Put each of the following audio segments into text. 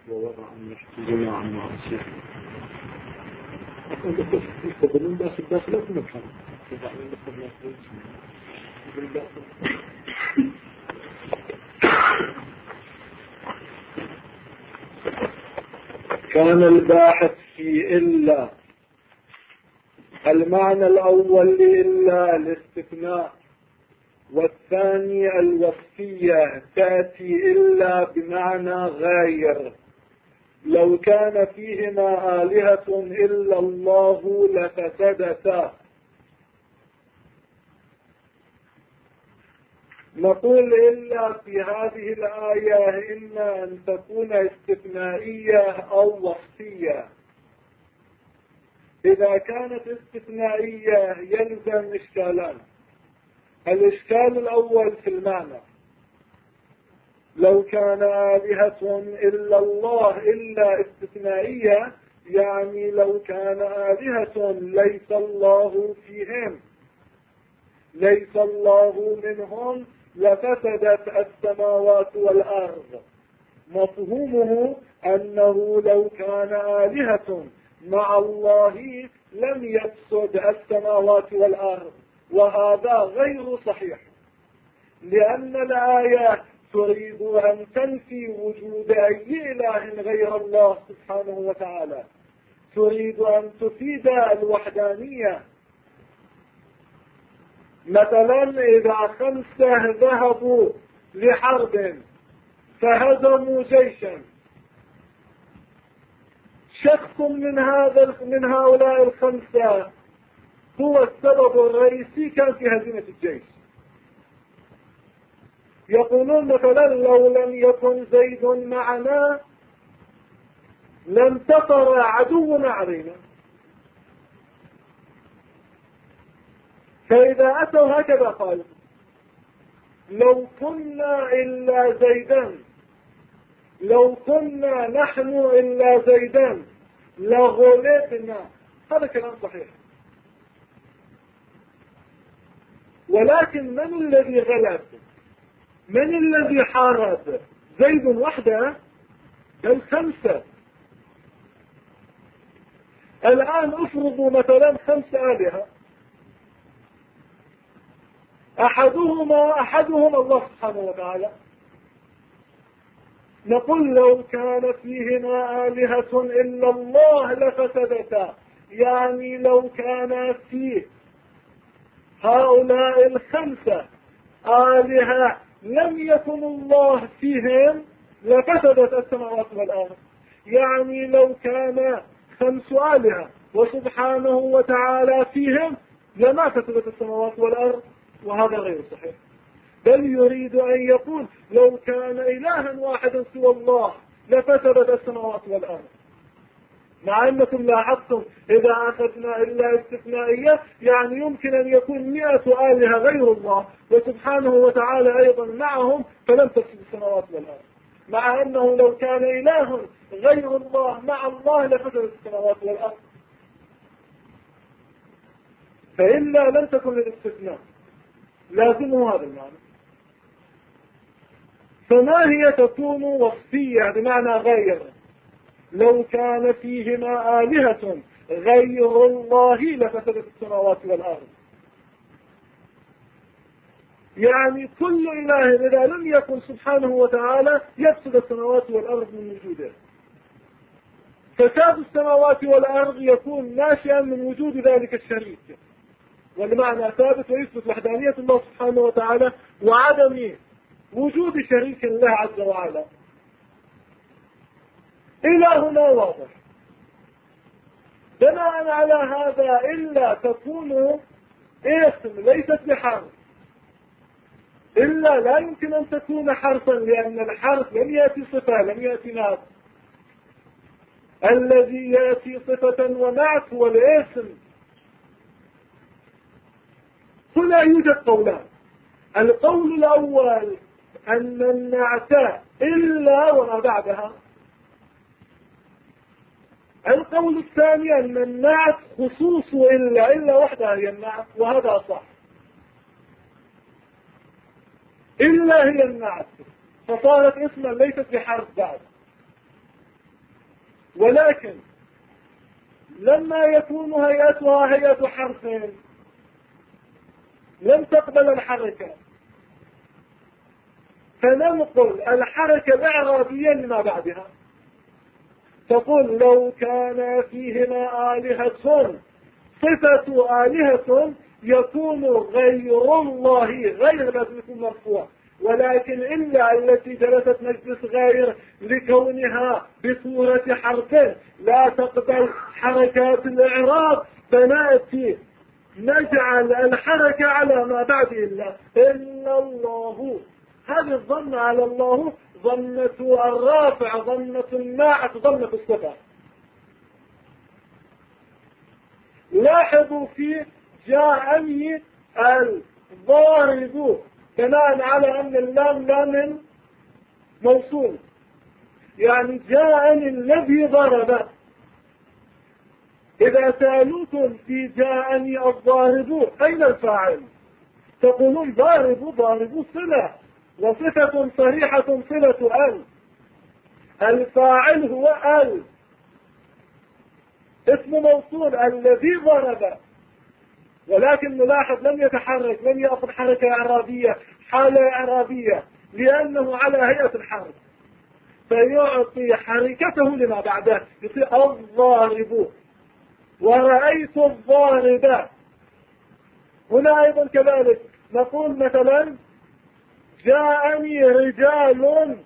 ووضع أن يحتجنا عن معصية أقول يستدلون داخل داخل في مكان كان الباحث في إلا المعنى الأول لإلا الاستثناء، والثاني الوصفية تأتي إلا بمعنى غاير. لو كان فيهما آلهة إلا الله لفسدتا. نقول إلا في هذه الآية إما أن تكون استثنائية أو وصفية. إذا كانت استثنائية يلزم إشكالان. الإشكال الأول في المعنى، لو كان آلهة إلا الله إلا استثنائية، يعني لو كان آلهة ليس الله فيهم، ليس الله منهم، لفسدت السماوات والأرض. مفهومه أنه لو كان آلهة مع الله لم يفسد السماوات والأرض، وهذا غير صحيح، لأن الآية تريد أن تنفي وجود أي إله غير الله سبحانه وتعالى، تريد أن تفيد الوحدانية. مثلا إذا 5 ذهبوا لحرب فهزموا جيشا، شخص من هؤلاء 5 هو السبب الرئيسي كان في هزيمة الجيش. يقولون مثلا لو لم يكن زيد معنا لانتصر عدونا علينا. فإذا أتوا هكذا قالوا لو كنا إلا زيدا، لو كنا نحن إلا زيدا لغلبنا. هذا كلام صحيح، ولكن من الذي غلب؟ من الذي حارب؟ زيد وحده؟ بل 5. الآن افرضوا مثلا 5 آلهة، أحدهم الله سبحانه وتعالى. نقول لو كان فيهما آلهة إلا الله لفسدتا، يعني لو كان فيه هؤلاء 5 آلهة لم يكن الله فيهم لفسدت السماوات والأرض. يعني لو كان 5 آلهة وسبحانه وتعالى فيهم لما فسدت السماوات والأرض، وهذا غير صحيح. بل يريد أن يقول لو كان إلها واحدا سوى الله لفسدت السماوات والأرض. مع أنكم لاحظتم إذا أخذنا إلا استثنائية يعني يمكن أن يكون 100 آلهة غير الله وسبحانه وتعالى أيضا معهم فلم تفسد السماوات والأرض، مع أنه لو كان إله غير الله مع الله لفسدت السماوات والأرض. فإلا لم تكن للاستثناء، لازمه هذا المعنى. فما هي تكون وصفية بمعنى غير؟ لو كان فيهما آلهة غير الله لفسدت السماوات والأرض. يعني كل إله إذا لم يكن سبحانه وتعالى يفسد السماوات والأرض من وجوده. فساد السماوات والأرض يكون ناشئا من وجود ذلك الشريك، والمعنى ثابت ويثبت وحدانية الله سبحانه وتعالى وعدم وجود شريك الله عز وعلا. إلى هنا واضح. بناء على هذا إلا تكون اسم ليست بحرف. إلا لا يمكن أن تكون حرفا، لأن الحرف لم يأتي صفة، لم يأتي نعت. الذي يأتي صفة ونعت هو الاسم. هنا يوجد قولان. القول الأول أن النعت إلا وما بعدها. القول الثاني أن النعت خصوص إلا وحدها هي النعت، وهذا صح. إلا هي النعت فصارت اسما ليست بحرف بعد. ولكن لما يكون هيئتها هيئة حرف لم تقبل الحركة، فننقل الحركة الإعرابية لما بعدها. تقول لو كان فيهما آلهة، صفة آلهة يكون غير الله، غير لازم يكون مرفوع، ولكن إلا التي جلست مجلس غير لكونها بصورة حرف لا تقبل حركات الإعراب، فنأتي نجعل الحركة على ما بعد إلا الله. هذه الظن على الله ظنة الرافع، ظنة الناعت، ظنة الصفة. لاحظوا في جاءني الضارب بناء على أن اللام لام موصول، يعني جاءني الذي ضرب. إذا سألوكم في جاءني الضارب أين الفاعل؟ تقولون ضارب صلة، وصفة صريحة صلة الفاعل هو اسم موصول الذي ضرب، ولكن نلاحظ لم يتحرك، لم يأخذ حركة إعرابية، حالة إعرابية، لأنه على هيئة الحرف، فيعطي حركته لما بعده، يصير الضارب. ورأيت الضارب. هنا أيضا كذلك نقول مثلا جاءني رجال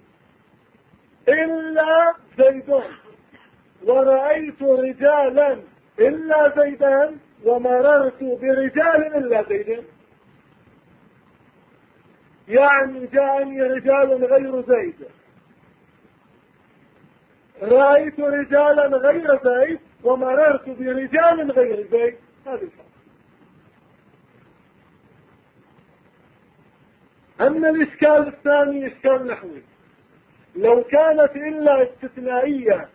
إلا زيد، ورأيت رجالا إلا زيدان، ومررت برجال إلا زيد. يعني جاءني رجال غير زيد، رأيت رجالا غير زيد، ومررت برجال غير زيد. هذا الفرق. أما الإشكال الثاني إشكال نحوي، لو كانت إلا استثنائية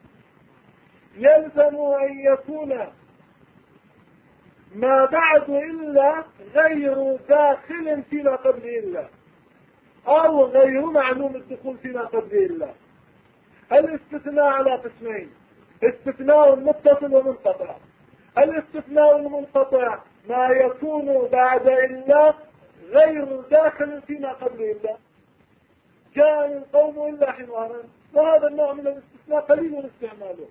يلزم أن يكون ما بعد إلا غير داخل فيما قبل إلا، أو غير معلوم الدخول فيما قبل إلا. الاستثناء على قسمين: استثناء متصل ومنقطع. الاستثناء المنقطع ما يكون بعد إلا غير داخل فيما قبل إلا، جاء القوم إلا حمارا، وهذا النوع من الاستثناء قليل استعماله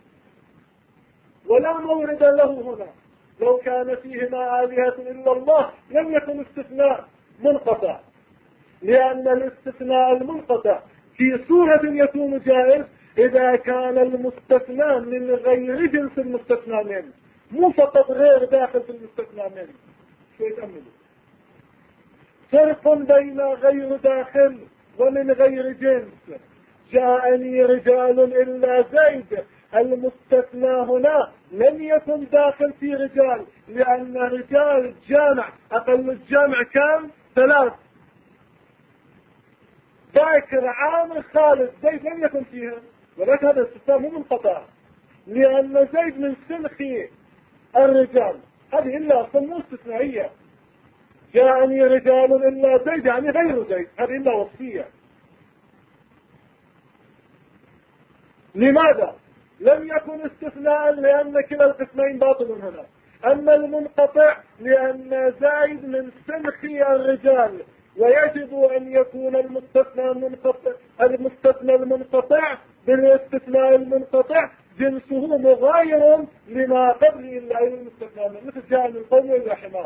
ولا مورد له هنا. لو كان فيهما آلهة إلا الله لم يكن استثناء منقطع، لأن الاستثناء المنقطع في صورة يكون جائز إذا كان المستثنى من غير جنس المستثنى منه، مو فقط غير داخل في المستثنى منه. شو يتأملوا؟ فرق بين غير داخل ومن غير جنس. جاءني رجال إلا زيد، المستثنى هنا لم يكن داخل في رجال، لأن رجال جامع، أقل الجامع كان 3: باكر، عامر، خالد. زيد لم يكن فيها، ولكن هذا الاستثناء مو منقطع، لأن زيد من سنخ الرجال، هذه إلا أصلا مو استثنائية. جاءني رجال إلا زيد يعني غير زيد، هذه إلا وصفية. لماذا؟ لم يكن استثناء لأن كلا القسمين باطل هنا. أما المنقطع لأن زايد من سنخ الرجال، ويجب أن يكون المستثنى المنقطع بالاستثناء المنقطع جنسه مغاير لما قبل إلا المستثنى، مثل جاء من قوم إلا حمار.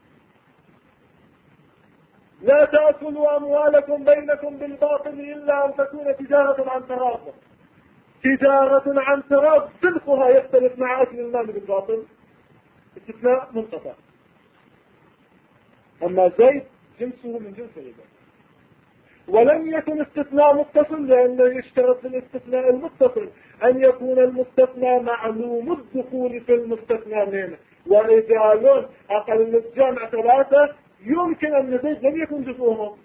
لا تأكلوا أموالكم بينكم بالباطل إلا أن تكون تجارة عن تراض. تجارة عن تراض صدقها يختلف مع أكل المال بالباطل، استثناء منقطع. أما زيد جنسه من جنس الرجال. ولم يكن استثناء متصل، لأنه يشترط في الاستثناء المتصل أن يكون المستثنى معلوم الدخول في المستثنى منه. ورجال أقل الجمع 3 يمكن أن زيد لم يكن جزءهم.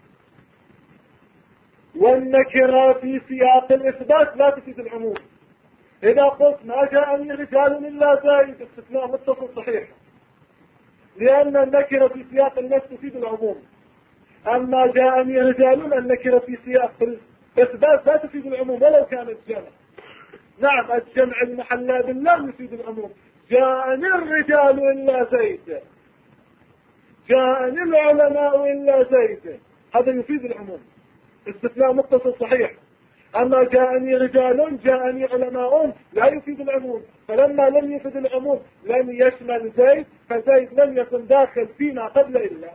والنكرة في سياق الإثبات لا تفيد العموم. إذا قلت ما جاءني رجال إلا زيد استثناء متصل صحيح، لأن النكرة في سياق النفس تفيد العموم. أما جاءني رجال النكرة في سياق الإثبات لا تفيد العموم ولو كانت جمع. نعم الجمع المحلى باللام يفيد العموم. جاءني الرجال إلا زيد، جاءني العلماء إلا زيد، هذا يفيد العموم، استثناء متصل صحيح. أما جاءني رجال جاءني علماء لا يفيد العموم، فلما لم يفيد العموم لم يشمل زيد، فزيد لم يكن داخل فيما قبل إلا.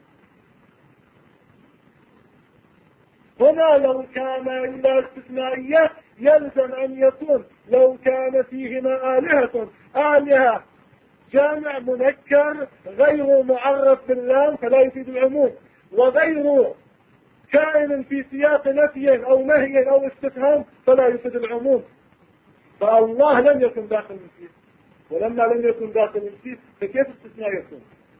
هنا لو كان إلا استثنائية يلزم أن يكون لو كان فيهما آلهة جامع منكر غير معرف باللام فلا يفيد العموم، وغير كائن في سياق نفي أو نهي أو استفهام فلا يفيد العموم. فالله لم يكن داخل النفي، ولما لم يكن داخل النفي فكيف استثناء يكون؟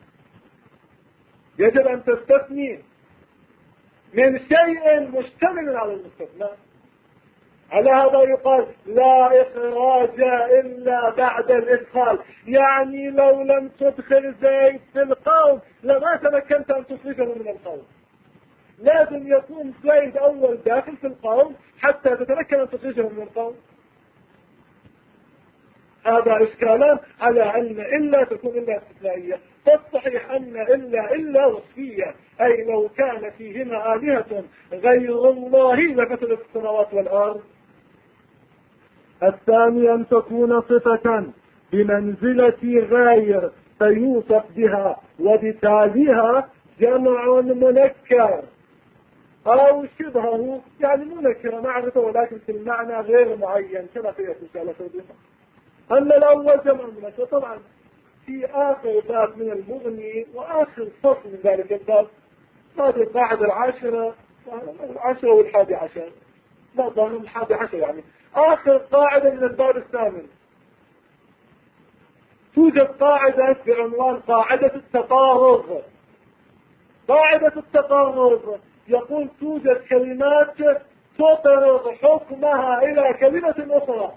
يجب أن تستثني من شيء مشتمل على المستثنى. على هذا يقال لا إخراج إلا بعد الإدخال، يعني لو لم تدخل زيد في القوم لما تمكنت أن تخرجه من القوم، لازم يكون زيد أول داخل في القوم حتى تتمكن أن تخرجه من القوم. هذا إشكالان على أن إلا تكون إلا استثنائية. فالصحيح أن إلا وصفية، أي لو كان فيهما آلهة غير الله لفسدت السماوات والأرض. الثاني أن تكون صفة بمنزلة غير فيوصف بها وبتاليها جمع منكر أو شبهه، يعني منكر معرفة ولكن في المعنى غير معين كما في رسالة توضيحها. أما الأول جمع منكر طبعا في آخر باب من المغني وآخر فصل من ذلك الباب، هذه القاعدة العاشرة والحادي عشر، لا ظاهر الحادي عشر، يعني آخر قاعدة من الباب الثامن. توجد قاعدة بعنوان قاعدة التقارب. قاعدة التقارب يقول توجد كلمات تقرب حكمها إلى كلمة أخرى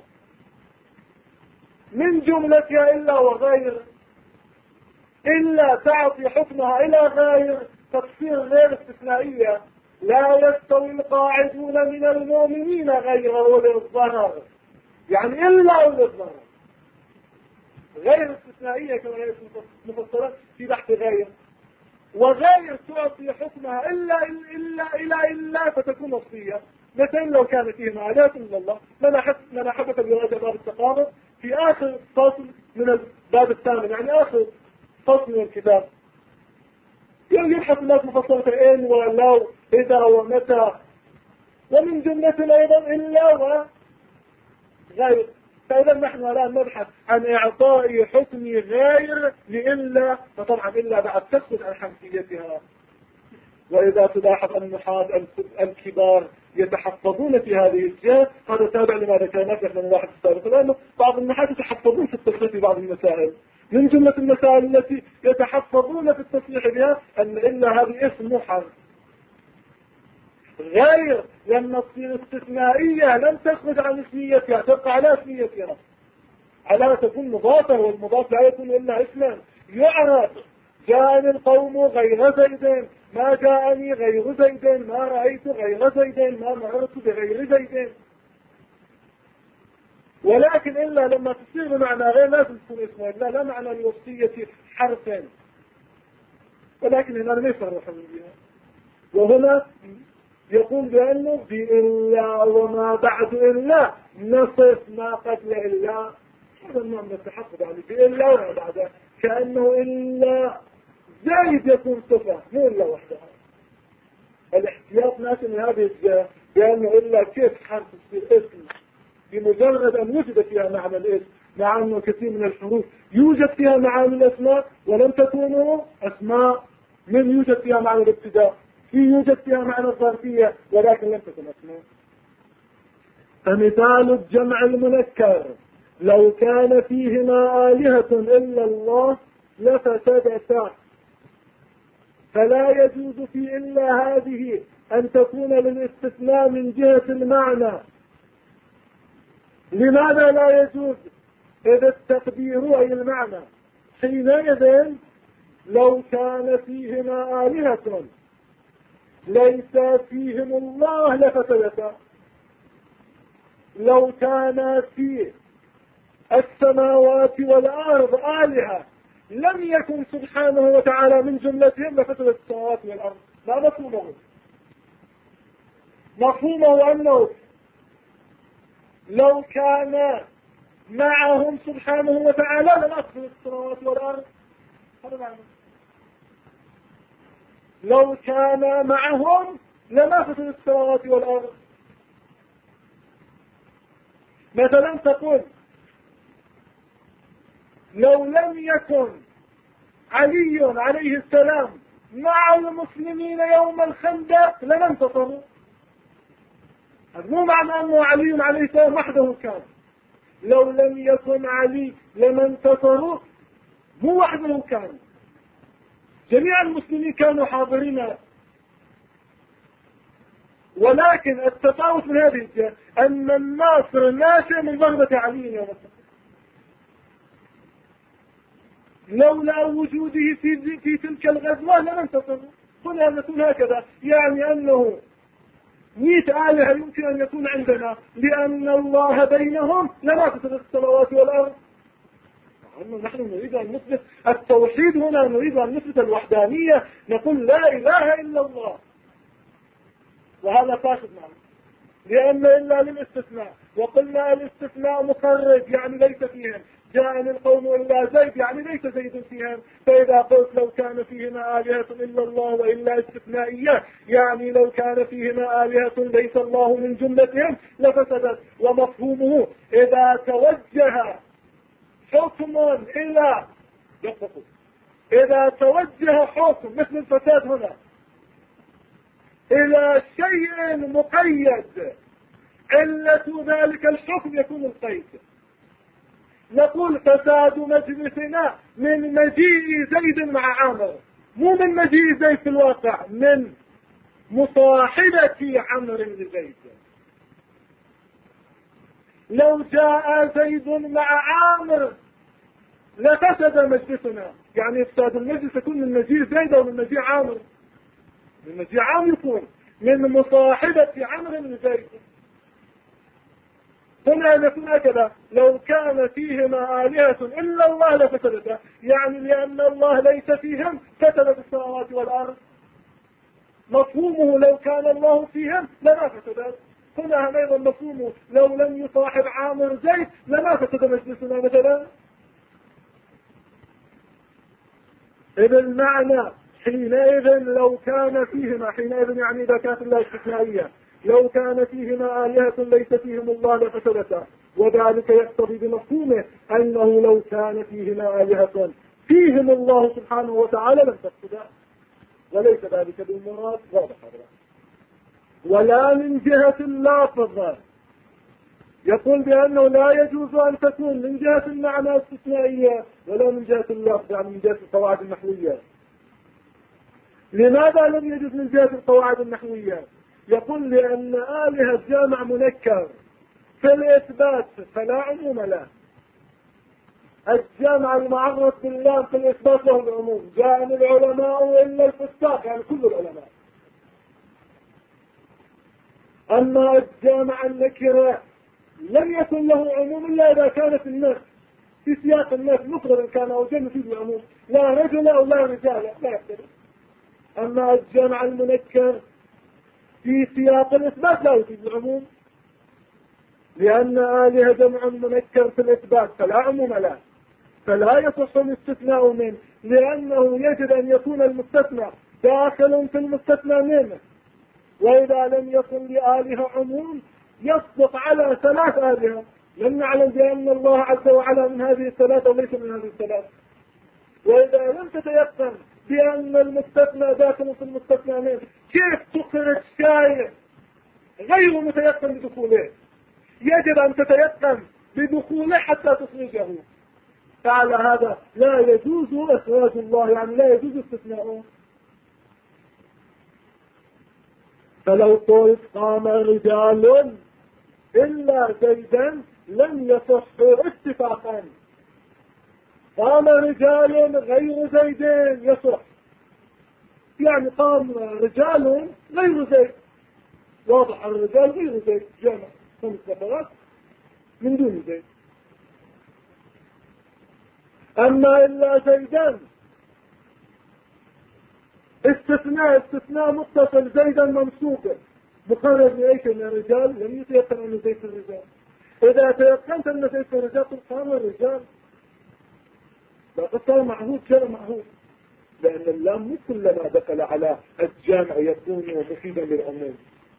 من جملتها إلا وغير، إلا تعطي حكمها إلى غير تفسير غير استثنائية. لا يستوي القاعدون من المؤمنين غير أولي الضرر، يعني إلا أولي الضرر، غير استثنائية كما هي مفسرة في بحث غير. وغير تعطي حكمها إلا فتكون وصفية. مثلا لو كانت فيها آلات إلا الله لما حدث بوجه باب التقارب في آخر فصل من الباب الثامن، يعني آخر فصل من الكتاب. يبحث الناس مفصلة إن ولو إذا ومتى، ومن جملة أيضا إلا وغير. فإذا نحن الآن نبحث عن إعطاء حكم غير لإلا، فطبعا إلا بعد تخرج عن حنفيتها. وإذا تلاحظ أن النحاة الكبار يتحفظون في هذه الجهة، هذا تابع لما ذكرناه في من الواحد السابق، لأنه بعض النحاة يتحفظون في التصريح في بعض المسائل. من جملة المسائل التي يتحفظون في التصريح بها أن إلا هذه اسم محر. غير لما تصير استثنائية لم تخرج عن اسميتها، تبقى على اسميتها، على تكون مضافة، والمضاف لا يكون إلا اسما يعرف. جاءني القوم غير زيد، ما جاءني غير زيد، ما رأيت غير زيد، ما مررت بغير زيد. ولكن إلا لما تصير بمعنى غير لازم تكون اسمها، لا معنى الوصية حرفا، ولكن هنا لم يصرح بها. وهنا يقول بأنه بإلا وما بعد إلا نصف ما قبل إلا، هذا النوع من التحفظ، يعني بإلا وما بعده، كأنه إلا زايد يكون صفة مو إلا وحدها. الاحتياط ناشئ من هذه الجهة، بأنه إلا كيف حرف تصير اسم بمجرد أن وجد فيها معنى الاسم، مع أنه كثير من الحروف يوجد فيها معاني الأسماء ولم تكونوا أسماء، من يوجد فيها معنى الابتداء، يوجد فيها معنى الظرفية ولكن لم تكن أسماء. فمثال الجمع المنكر لو كان فيهما آلهة إلا الله لفسدتا، فلا يجوز في إلا هذه أن تكون للاستثناء من جهة المعنى. لماذا لا يجوز؟ إذا التقدير أي المعنى، حينئذ لو كان فيهما آلهة ليس فيهم الله لفسدتا، لو كان في السماوات والأرض آلهة لم يكن سبحانه وتعالى من جملتهم لفسدت السماوات والأرض. ما مفهومه؟ مفهومه أنه لو كان معهم سبحانه وتعالى لما فسدت السماوات والأرض. هذا معنى لو كان معهم لما فسدت السماوات والأرض. مثلا تقول لو لم يكن علي عليه السلام مع المسلمين يوم الخندق لما انتصروا. هذا مو معنى أنه علي عليه السلام وحده كان. لو لم يكن علي لما انتصروا، مو وحده كان، جميع المسلمين كانوا حاضرين. ولكن التفاوت من هذه الجهة أن الناصر ناشئ من رغبة علي يوم الخندق. لولا وجوده في تلك الغزوة لم انتصروا. هنا نكون هكذا، يعني أنه 100 آلهة يمكن أن يكون عندنا لأن الله بينهم لما فسدت السماوات والأرض. نحن نريد أن نثبت التوحيد، هنا نريد أن نثبت الوحدانية، نقول لا إله إلا الله، وهذا فاسد معنا لأن إلا للاستثناء، وقلنا الاستثناء مخرج يعني ليس فيهم. جاءني القوم إلا زيد يعني ليس زيد فيهم. فإذا قلت لو كان فيهما آلهة إلا الله وإلا استثنائية يعني لو كان فيهما آلهة ليس الله من جملتهم لفسدت. ومفهومه إذا توجه حكم إلى إذا توجه حكم مثل الفساد هنا إلى شيء مقيد، علة ذلك الحكم يكون القيد. نقول فساد مجلسنا من مجيء زيد مع عامر، مو من مجيء زيد في الواقع، من مصاحبة عمرو لزيد. لو جاء زيد مع عامر لفسد مجلسنا، يعني افساد المجلس يكون من مجيء زيد او من مجيء عامر. من مجيء عامر يكون من مصاحبة عمرو لزيد. هنا نكون هكذا لو كان فيهما آلهة إلا الله لفسدتا، يعني لأن الله ليس فيهم فسدت السماوات والأرض. مفهومه لو كان الله فيهم لما فسدت. هنا أيضا مفهومه لو لم يصاحب عامر زيد لما فسد مجلسنا مثلا. إذا المعنى حينئذ لو كان فيهما، حينئذ يعني إذا كانت الله استثنائية، لو كان فيهما آلهة ليس فيهم الله لفسدتا، وذلك يقتضي بمفهومه أنه لو كان فيهما آلهة فيهم الله سبحانه وتعالى لم تفسدا، وليس ذلك بالمراد. واضح هذا. ولا من جهة اللافظ يقول بأنه لا يجوز أن تكون من جهة المعنى استثنائية ولا من جهة اللفظ، يعني من جهة القواعد النحوية. لماذا لم يجوز من جهة القواعد النحوية؟ يقول لأن آلهة جامع منكر في الإثبات فلا عموم له. الجامع المعرف بالله في الإثبات له العموم. جاءني العلماء إلا الفساق، يعني كل العلماء. أما الجامع النكرة لم يكن له عموم إلا إذا كانت الناس في سياق الناس مفردا كان أو جن فيه العموم، لا رجل أو لا رجال لا يختلف. أما الجامع المنكر في سياق الإثبات لا يفيد العموم، لأن آلهة جمع منكر في الإثبات فلا عموم له، فلا يصح الاستثناء منه، لأنه يجب أن يكون المستثنى داخل في المستثنى منه. وإذا لم يكن لآلهة عموم يصدق على 3 آلهة، لم نعلم بأن الله عز وعلا من هذه الثلاثة وليس من هذه الثلاثة. وإذا لم تتيقن بأن المستثنى داخل في المستثنى منه، كيف تخرج شيء غير متيقن بدخوله؟ يجب أن تتيقن بدخوله حتى تخرجه. فعلى هذا لا يجوز إخراج الله، يعني لا يجوز استثناؤه. فلو قلت قام رجال إلا زيدا لم يصح اتفاقا. قام رجال غير زيد يصح، يعني قام رجال غير زيد. واضح الرجال غير زيد جمع 5 نفرات، من دون زيد. أما إلا زيدا استثناء متصل زيدا منصوبا مقرر لأي شيء من الرجال لم يتيقن أن زيد الرجال. إذا تيقنت أن زيد الرجال قام الرجال لا صار معهود شرع معهود، لأن اللام مش كلما دخل على الجامع يكون مفيدا للعموم.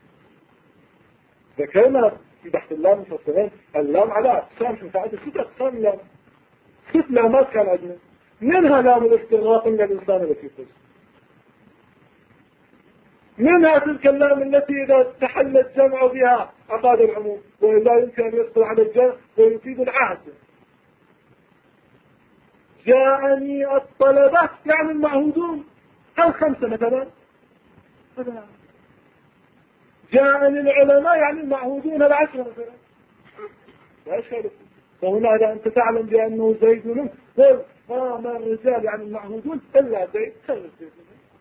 ذكرنا في بحث اللام مفصلين اللام على أقسام في فائدة 6 أقسام لام، 6 لامات كان عندنا، منها لام الاستغراق من الإنسان التي يقص، منها تلك اللام التي إذا تحل الجمع بها أفاد العموم، وإلا يمكن أن يدخل على الجمع ويفيد العهد. جاءني الطلبة يعني المعهودون الخمسة مثلا، جاءني العلماء يعني المعهودون 10 مثلا، لا إشكال. فهنا إذا أنت تعلم بأنه زيد منه قل قام الرجال يعني المعهودون إلا زيد خلص زيد.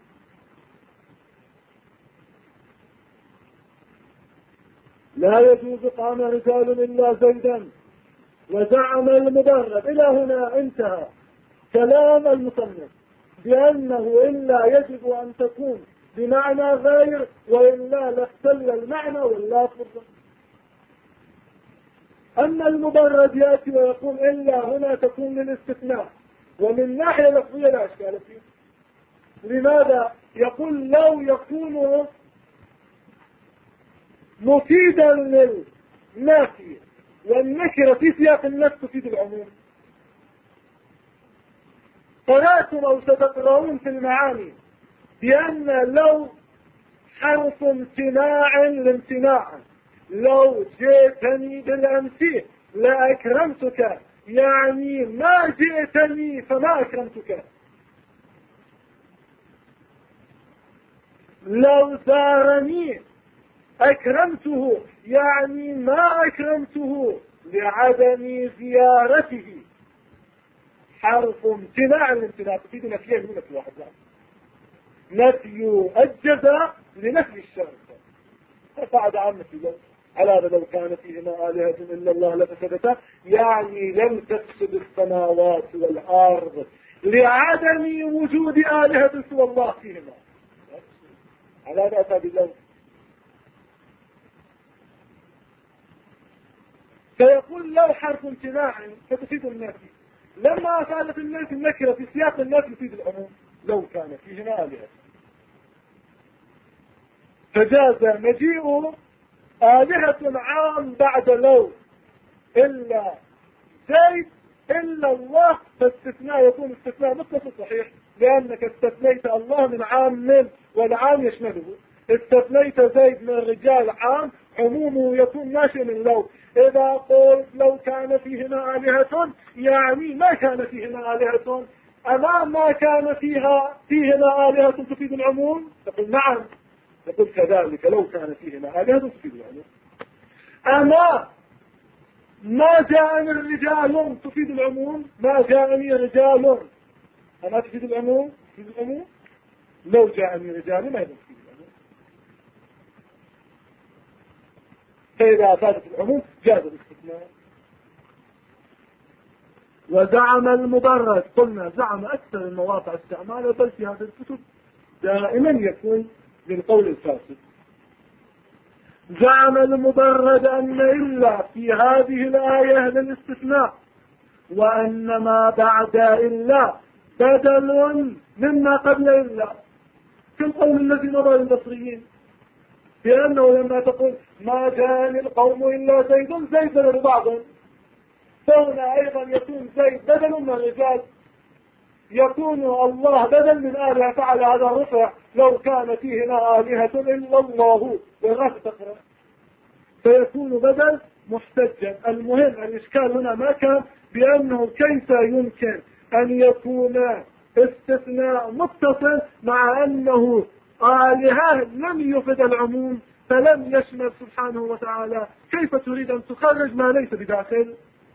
لا يجوز قام رجال إلا زيدا. وزعم المبرد. إلى هنا انتهى كلام المصنف بأنه إلا يجب أن تكون بمعنى غير، وإلا لاختل المعنى واللفظ. أما المبرد يأتي ويقول إلا هنا تكون للاستثناء، ومن ناحية لفظية لا إشكال فيه. لماذا؟ يقول لو يكون مفيدا للنافي والنكرة في سياق النفس تفيد العموم. قرأتم أو ستقرؤون في المعاني بأن لو حرف امتناع لامتناع، لو جئتني بالأمس لأكرمتك، يعني ما جئتني فما أكرمتك. لو زارني أكرمته، يعني ما أكرمته لعدم زيارته. حرف امتناع الامتناع تفيد نفيه من نفي واحد، نفي الجزاء لنفي الشرط. فقعد عامة لو على هذا لو كان فيهما آلهة إلا الله لفسدتا، يعني لم تفسد السماوات والأرض لعدم وجود آلهة سوى الله فيهما. على هذا أتى بالله. فيقول لو حرف امتناع فتفيد النفي، لما كانت النفي النكرة في سياق النفي تفيد العموم لو كان فيهما آلهة. فجاز مجيء آلهة عام بعد لو إلا زيد إلا الله، فاستثناء يكون استثناء متصل صحيح، لأنك استثنيت الله من عام والعام يشمله. استثنيت زيد من الرجال عام، عمومه يكون ناشئ من لو. إذا قلت لو كان فيهما آلهة يعني ما كان فيهما آلهة، أمام ما كان فيهما آلهة تفيد العموم، تقول نعم. يقول كذلك لو كان فيهما آلهة تفيد العموم. أما ما جاءني الرجال تفيد العموم، ما جاءني رجال أما تفيد العموم، تفيد العموم. لو جاءني رجال ما تفيد العموم. فإذا أفادت العموم جاز الاستثناء. وزعم المبرد، قلنا زعم أكثر المواقع استعماله، بل في هذه الكتب دائما يكون للقول الفاسد. زعم المبرد أن إلا في هذه الآية للاستثناء، وأن ما بعد إلا بدل مما قبل إلا، كالقول الذي مضى للبصريين بأنه لما تقول ما جاءني القوم إلا زيد، زيد بدل بعض، فهنا أيضا يكون زيد بدل من الرجال، يكون الله بدل من آلهة. فعلى هذا الرفع لو كان فيهما آلهة إلا الله والرفع تقرأ، فيكون بدل محتجا. المهم الإشكال هنا ما كان بأنه كيف يمكن أن يكون استثناء متصل مع أنه آلهة لم يفد العموم فلم يشمل سبحانه وتعالى. كيف تريد أن تخرج ما ليس بداخل؟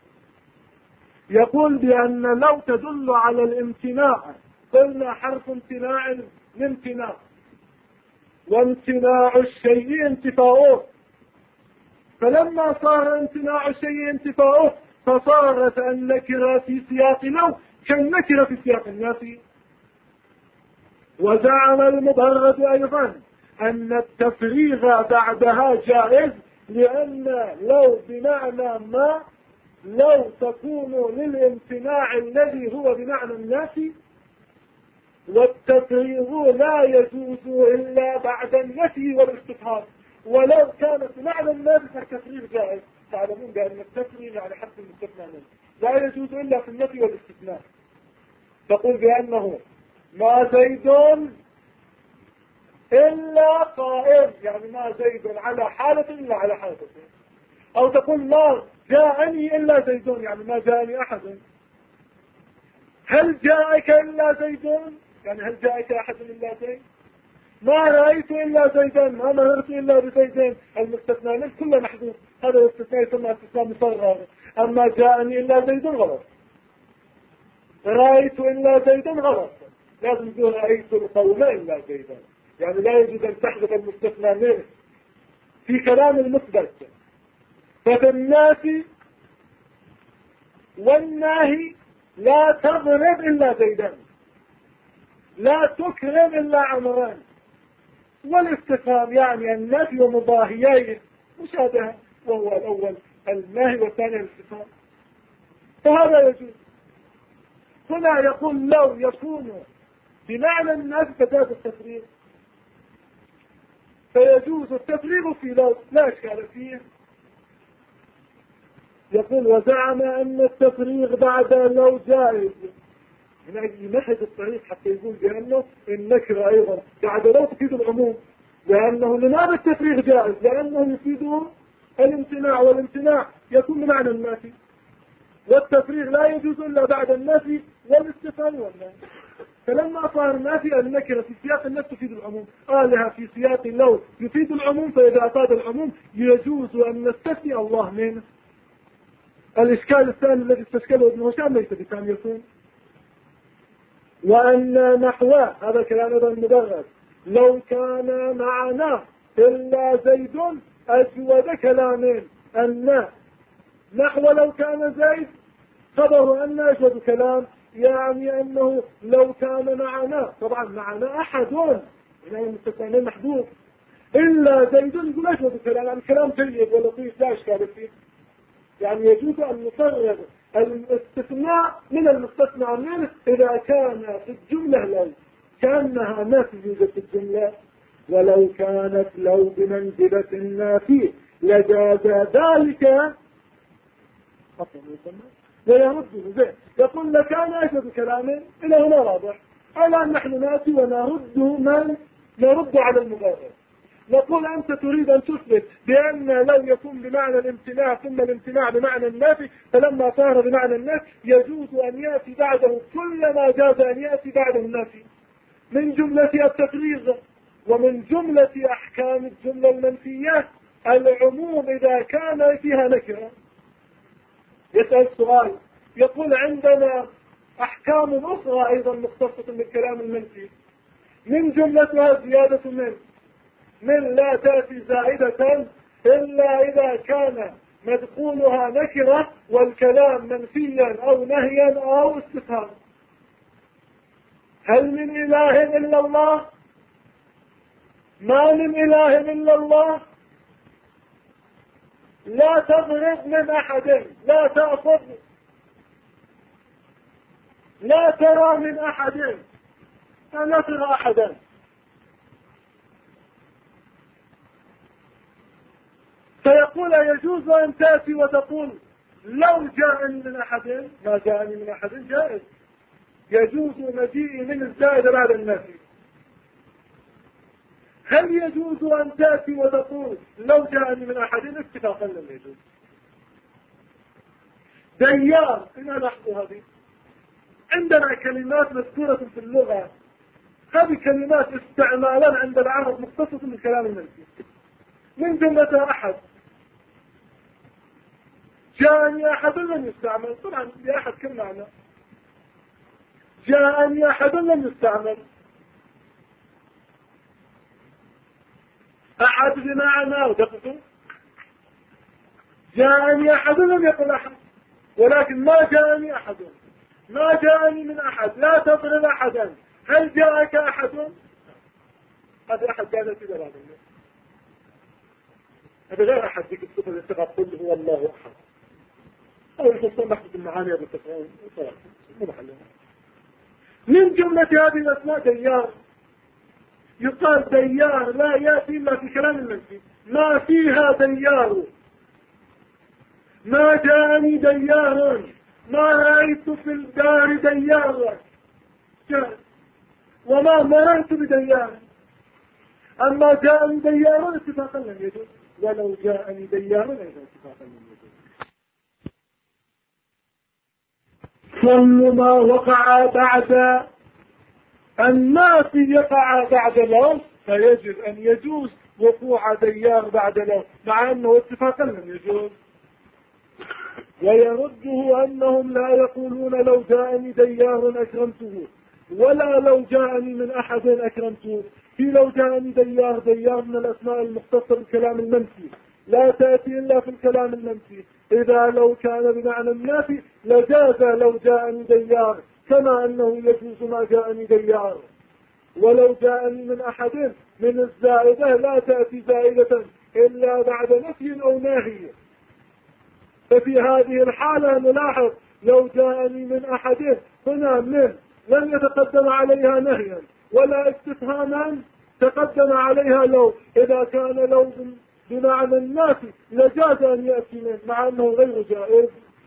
يقول بأن لو تدل على الامتناع، قلنا حرف امتناع لامتناع، وامتناع الشيء انتفاؤه، فلما صار امتناع شيء انتفاؤه فصارت النكرة في سياق لو كالنكرة في سياق النافي. وزعم المبرد أيضا أن التفريغ بعدها جائز، لأن لو بمعنى ما لو تكون للامتناع الذي هو بمعنى النافي، والتفريغ لا يجوز إلا بعد النفي والاستفهام، ولو كانت بمعنى النافي فالتفريغ جائز. تعلمون بأن التفريغ يعني حد المستثنى منه لا يجوز إلا في النفي والاستثناء. تقول بأنه ما زيد إلا قائم، يعني ما زيد على حالة إلا على حالة، أو تقول ما جاءني إلا زيد، يعني ما جاءني أحد. هل جاءك إلا زيد، يعني هل جاءك أحد إلا زيد؟ ما رأيت إلا زيدا، ما مررت إلا بزيدين. المستثنى منه كله محذوف، هذا الاستثناء يسمى استثناء مصغر. أما جاءني إلا زيد غلط، رأيت إلا زيدا غلط، لازم يقول رأيت القوم إلا زيدا، يعني لا يجوز أن تحذف المستثنى منه في كلام المثبت. ففي النافي والناهي لا تضرب إلا زيدا، لا تكرم إلا عمران. والاستفهام يعني النفي ومضاهيين مشابهة، وهو الأول النهي والثاني الاستفهام، فهذا يجوز. هنا يقول لو يكون بمعنى النفي فزاد التفريغ، فيجوز التفريغ في لو لا إشكال فيه. يقول وزعم أن التفريغ بعد لو جائز، هنا يمهد الطريق حتى يقول بأنه النكرة أيضا بعد لو تفيد العموم، لأنه لماذا التفريغ جائز؟ لأنه يفيده الامتناع، والامتناع يكون بمعنى النافي، والتفريغ لا يجوز إلا بعد النافي والاستفهام والنهي. فلما صار النافي النكرة في سياق النفي تفيد العموم، قالها في سياق لو يفيد العموم، فإذا أفاد العموم يجوز أن نستثني الله منه. الإشكال الثاني الذي استشكله ابن هشام ليس بكام يكون، وأن نحوه هذا كلام ابن مدرس لو كان معنا إلا زيد أجود كلامين، أن نحو لو كان زيد خبر أن أجود كلام، يعني أنه لو كان معنا، طبعا معنا أحد يعني المستثنين محدود، إلا زيد يقول أجود كلام، يعني كلام جيد ولطيف لا إشكال فيه. يعني يجوز أن نفرغ الاستثناء من المستثنى منه إذا كان في الجملة لو كأنها ما توجد في الجملة، ولو كانت لو بمنزلة النافي لجاز ذلك ويرده زين. يقول لكان أجد كلامه إلى هنا واضح. الآن نحن نأتي نرد على المبادر. نقول أنت تريد أن تثبت بأن لو يكون بمعنى الامتناع ثم الامتناع بمعنى النافي، فلما صار بمعنى النافي يجوز أن يأتي بعده كل ما جاز أن يأتي بعد النافي من جملة التفريغ، ومن جملة أحكام الجملة المنفية العموم إذا كان فيها نكرة. يسأل سؤال، يقول عندنا أحكام أخرى أيضا مختصة بالكلام المنفي، من جملتها زيادة من لا تأتي زائدة إلا إذا كان مدخولها نكرة والكلام منفيا أو نهيا أو استفهام. هل من إله إلا الله؟ ما من إله إلا الله. لا تضرب من أحد، لا تأخذ، لا ترى من أحد، لا ترى أحدا. فيقول يجوز أن تأتي وتقول لو جاءني من أحد، ما جاءني من أحد جائز، يجوز مجيئي من الزائد بعد النفي. هل يجوز أن تأتي وتقول لو جاءني من أحد؟ اتفاقا لم يجوز. ديار، إنا لاحظوا هذه عندنا كلمات مذكورة في اللغة، هذه كلمات استعمالا عند العرب مختصة بالكلام المنفي، من جملة أحد. جاءني أحد لم يستعمل، طبعا لأحد كم معنى. جاءني أحد لم يستعمل. أحد بمعنى ودقته جاءني أحد لم يقل أحد، ولكن ما جاءني أحد، ما جاءني من أحد، لا تضرب أحدا. هل جاءك أحد؟ هذا أحد قال كذا بعد الناس، هذا غير أحد ذيك الصفة اللي تقع قل هو الله أحد. أو الخصوصا نحدث المعاني أبو تفعون من جملة هذه الأسماء ديار. يقال ديار لا يأتي إلا في كلام المنفي، ما فيها ديار. ما جاءني ديار، ما رأيت في الدار ديار، وما مررت بديار. أما جاءني ديار اتفاقا لم يجوز، ولو جاءني ديار أيضا اتفاقا لم يجوز. كل ما وقع بعد الناس يقع بعد لو، فيجب أن يجوز وقوع ديار بعد لو، مع أنه اتفاقا لم يجوز. ويرده أنهم لا يقولون لو جاءني ديار أكرمته، ولا لو جاءني من أحد أكرمته. في لو جاءني ديار، ديار من الأسماء المختصة بالكلام المنفي، لا تأتي إلا في الكلام المنفي. إذا لو كان بمعنى النافي لجاز لو جاءني ديار، كما أنه يجوز ما جاءني ديار. ولو جاءني من أحد من الزائدة لا تأتي زائدة إلا بعد نفي أو ناهي. ففي هذه الحالة نلاحظ لو جاءني من أحد هنا من لم يتقدم عليها نهيا ولا استفهاما، تقدم عليها لو. إذا كان لو بمعنى الناس لجاز أن يأتي منه، مع أنه غير جائز.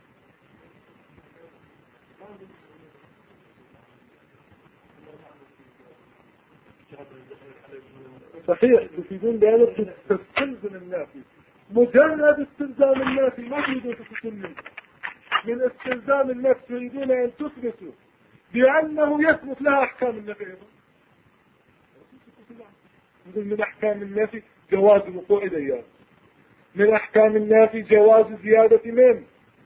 صحيح، تفيدون بأنك تستلزم النافي. مجرد استلزام النافي ما تريدون تستلزم. من استلزام النفس تريدون أن تثبتوا بأنه يثبت لها أحكام النفي أيضا. من أحكام النفي جواز وقوع ديار، من أحكام النافي جواز زيادة من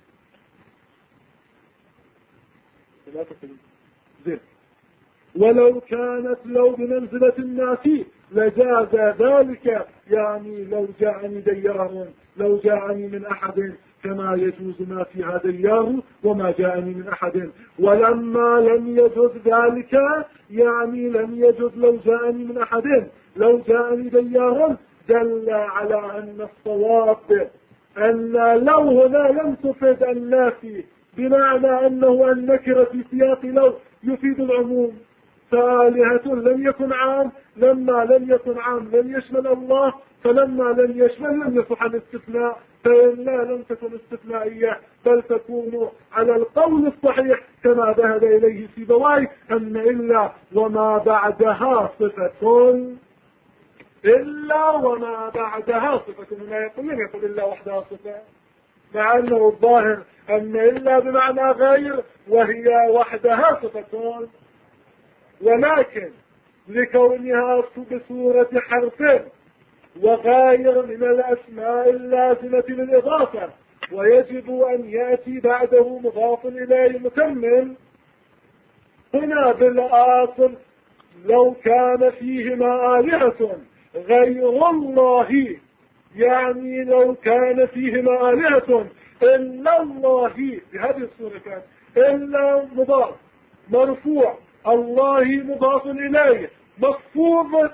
زين. ولو كانت لو بمنزلة النافي لجاز ذلك، يعني لو جاءني ديار لو جاءني من أحد، كما يجوز ما فيها ديار وما جاءني من أحد. ولما لم يجوز ذلك، يعني لم يجوز لو جاءني من أحد، لو جاءني ديار، دل على أن الصواب أن لو هنا لم تفيد النافي، بمعنى أنه النكرة في سياق لو يفيد العموم. فآلهة لم يكن عام، لما لم يكن عام لم يشمل الله، فلما لم يشمل لم يصح الاستثناء، فإلا لم تكن استثنائية، بل تكون على القول الصحيح كما ذهب إليه سيبويه أن إلا وما بعدها صفة، إلا وما بعدها صفة. ما يقول لم يقل إلا وحدها صفة، مع أنه الظاهر أن إلا بمعنى غير وهي وحدها صفة. ولكن لكونها بصورة حرف وغاير من الأسماء اللازمة للإضافة، ويجب أن يأتي بعده مضاف إليه مكمل. هنا بالآصل لو كان فيهما آلهة غير الله، يعني لو كان فيهما آلهة إلا الله، بهذه الصورة كان إلا مضاف مرفوع، الله مضاف إليه مخفوض،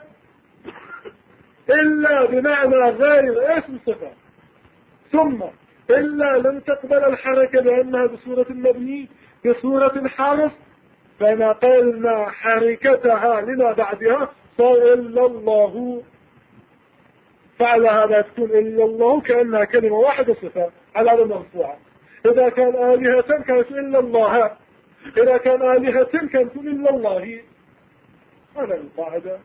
إلا بمعنى غير اسم صفة، ثم إلا لم تقبل الحركة لأنها بصورة المبني بصورة الحرف، فنقلنا حركتها لما بعدها صار إلا الله. فعلى هذا تكون إلا الله كأنها كلمة واحدة صفة على هذا المرفوعة. إذا كان آلهة كانت إلا الله، إذا كان آلهة كانت إلا الله. هذا القاعدة.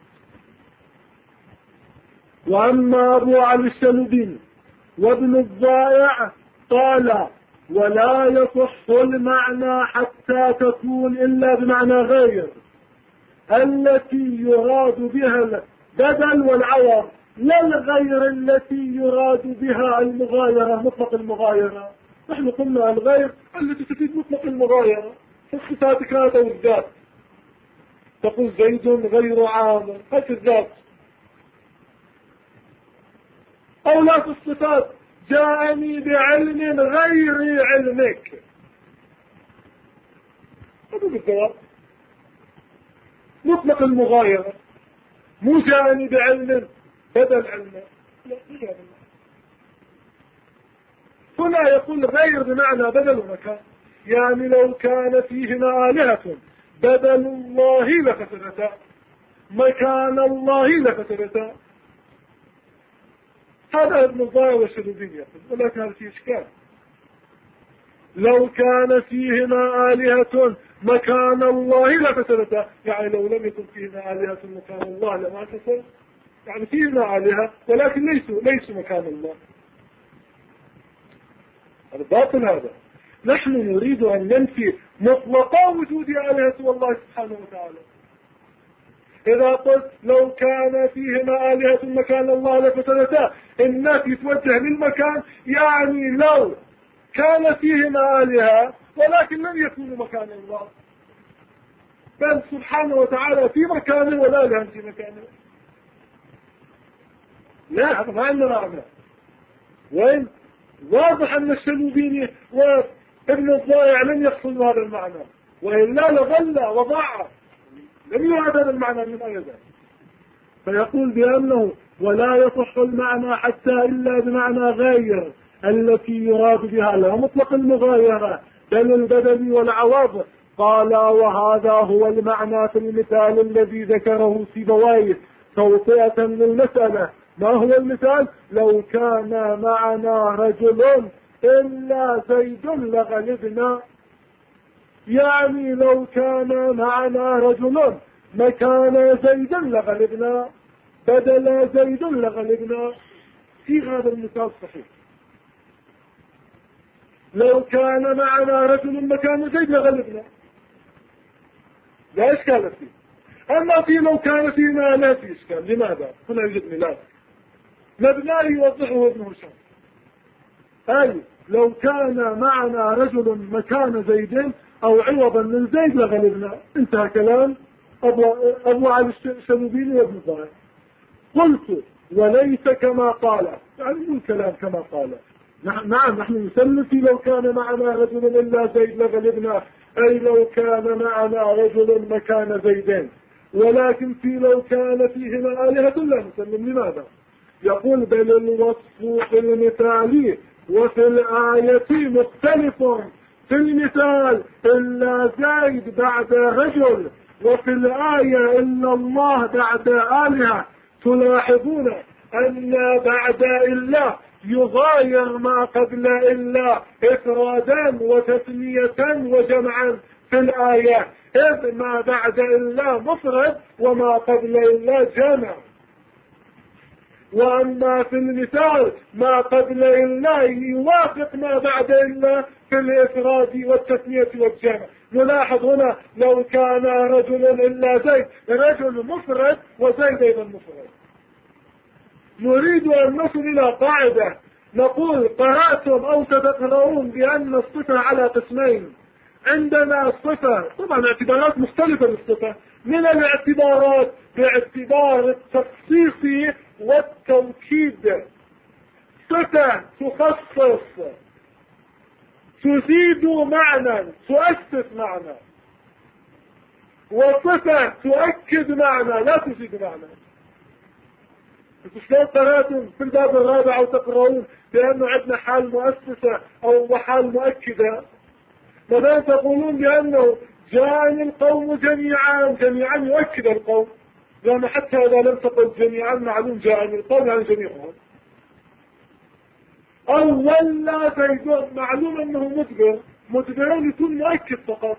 وأما أبو علي الشلبي وابن الضائع قال ولا يصح المعنى حتى تكون إلا بمعنى غير، التي يراد بها البدل والعوض، لا الغير التي يراد بها المغايرة مطلق المغايرة. نحن قلنا الغير التي تفيد مطلق المغايرة في الصفات كانت أو الذات. تقول زيد غير عامر، هذه الذات. أو لا في الصفات جاءني بعلم غير علمك. هذا بالجواب مطلق المغايرة، مو جاءني بعلم بدل علمه، لا مجال. هنا يقول غير بمعنى بدل ومكان، يعني لو كان فيهما آلهة بدل الله لفسدتا، مكان الله لفسدتا. هذا ابن الضايع والشذوذين يقول، ولكن هذا فيه إشكال. لو كان فيهما آلهة مكان الله لفسدتا، يعني لو لم يكن فيهما آلهة مكان الله لما فسد، يعني فيهما آلهة ولكن ليسوا مكان الله. هذا باطل. هذا نحن نريد أن ننفي مطلقا وجود آلهة الله سبحانه وتعالى. إذا قلت لو كان فيهما آلهة مكان الله لفسدتا، النفي يتوجه للمكان، يعني لو كان فيهما آلهة ولكن لم يكونوا مكان الله، بل سبحانه وتعالى في مكانه والآلهة في مكانه. لا، هذا ما عندنا معنى. وين واضح أن الشلوبيني وابن الضايع لم يقصدوا هذا المعنى، وإلا لظل وضاع، لم يراد هذا المعنى من أيضا. فيقول بأنه ولا يصح المعنى حتى إلا بمعنى غير التي يراد بها لا مطلق المغايرة بل البدل والعوض. قال وهذا هو المعنى في المثال الذي ذكره سيبويه توطئة للمسألة. ما هو المثال؟ لو كان معنا رجل إلا زيد لغلبنا، يعني لو كان معنا رجل مكان زيد لغلبنا بدل زيد لغلبنا. في هذا المثال صحيح. لو كان معنا رجل مكان زيد لغلبنا لا إشكال فيه. أما في لو كان فينا لا في إشكال. لماذا؟ هنا يوجد ميلاد مبناه يوضحه ابن هشام. أي لو كان معنا رجل مكان زيد أو عوضا من زيد لغلبنا. انتهى كلام أبو علي الشلوبيني وابن الضايع. قلت وليس كما قال، يعني مو الكلام كما قال. نعم نحن نسلم في لو كان معنا رجل إلا زيد لغلبنا، أي لو كان معنا رجل مكان زيدين، ولكن في لو كان فيهما آلهة لا نسلم. لماذا؟ يقول بل الوصف في المثال وفي الآية مختلف. في المثال إلا زيد بعد رجل، وفي الآية إلا الله بعد آلهة. تلاحظون أن بعد إلا يغاير ما قبل إلا إفرادا وتثنية وجمعا في الآية، إذ ما بعد إلا مفرد وما قبل إلا جمع. وأما في المثال ما قبل إلا يوافق ما بعد إلا في الإفراد والتثنية والجمع. نلاحظ هنا لو كان رجل إلا زيد، رجل مفرد وزيد أيضا مفرد. نريد أن نصل إلى قاعدة نقول قرأتم أو ستقرؤون بأن الصفة على قسمين. عندنا الصفة طبعا اعتبارات مختلفة للصفة، من الاعتبارات باعتبار التخصيص والتوكيد. صفة تخصص تزيد معنى تؤسس معنى، وصفة تؤكد معنى لا تزيد معنى. شلون قرأتم في الباب الرابع وتقرؤون بأنه عندنا حال مؤسسة أو حال مؤكدة؟ مثلا تقولون بأنه جاءني القوم جميعا يؤكد القوم، لأن حتى إذا لم تقل جميعا معلوم جاءني القوم يعني جميعهم. أو ولا زيدون معلوم أنه مدبرون يكون مؤكد فقط.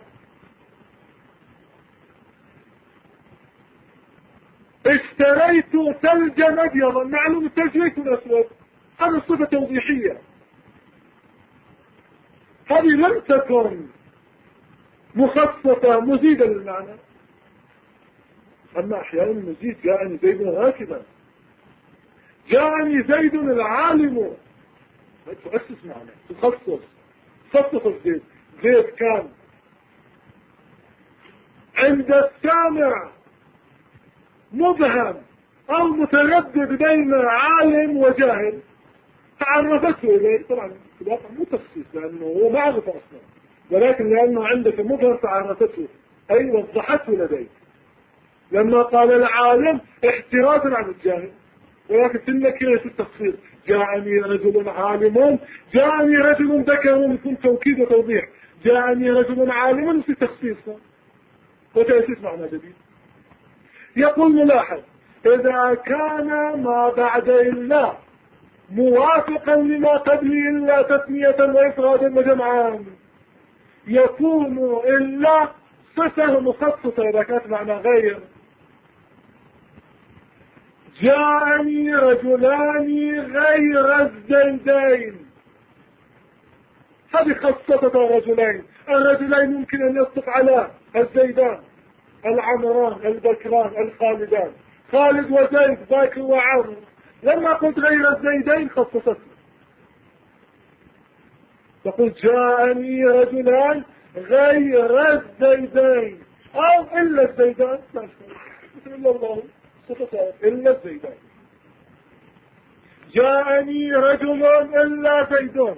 اشتريت ثلجا أبيضا معلوم الثلج ليس أسود، هذه صفة توضيحية، هذه لم تكن مخصصة مزيدة للمعنى. أما أحيانا مزيد جاءني زيد راكبا، جاءني زيد العالم، تؤسس معنى تخصص الزيد. زيد كان عند السامع مبهم أو متردد بين عالم وجاهل، عرفته إليه طبعا في الواقع مو تخصيص لأنه هو ما عرفه أصلا، ولكن لأنه عندك مظهر فعرفته أي وضحته لديك. لما قال العالم احترازا عن الجاهل، ولكن في النكرة في التخصيص جاءني رجل عالم، جاءني رجل ذكر يكون توكيد وتوضيح، جاءني رجل عالم في تخصيصه وتأسيس معنى جديد. يقول ملاحظ إذا كان ما بعد إلا موافقا لما قبل إلا تسمية وإفرادا وجمعان يكون إلا صفة مخصصة إذا كانت معنى غير. جاءني رجلان غير الزيدين، هذه خصصة الرجلين. الرجلين يمكن أن يصدق على الزيدان، العمران، البكران، الخالدان، خالد وزيد، باكر وعمر. لما قلت غير الزيدين خصصته، تقول جاءني رجلان غير الزيدين أو إلا الزيدان، إلا الله صفة إلا الزيدان. جاءني رجل إلا زيدان،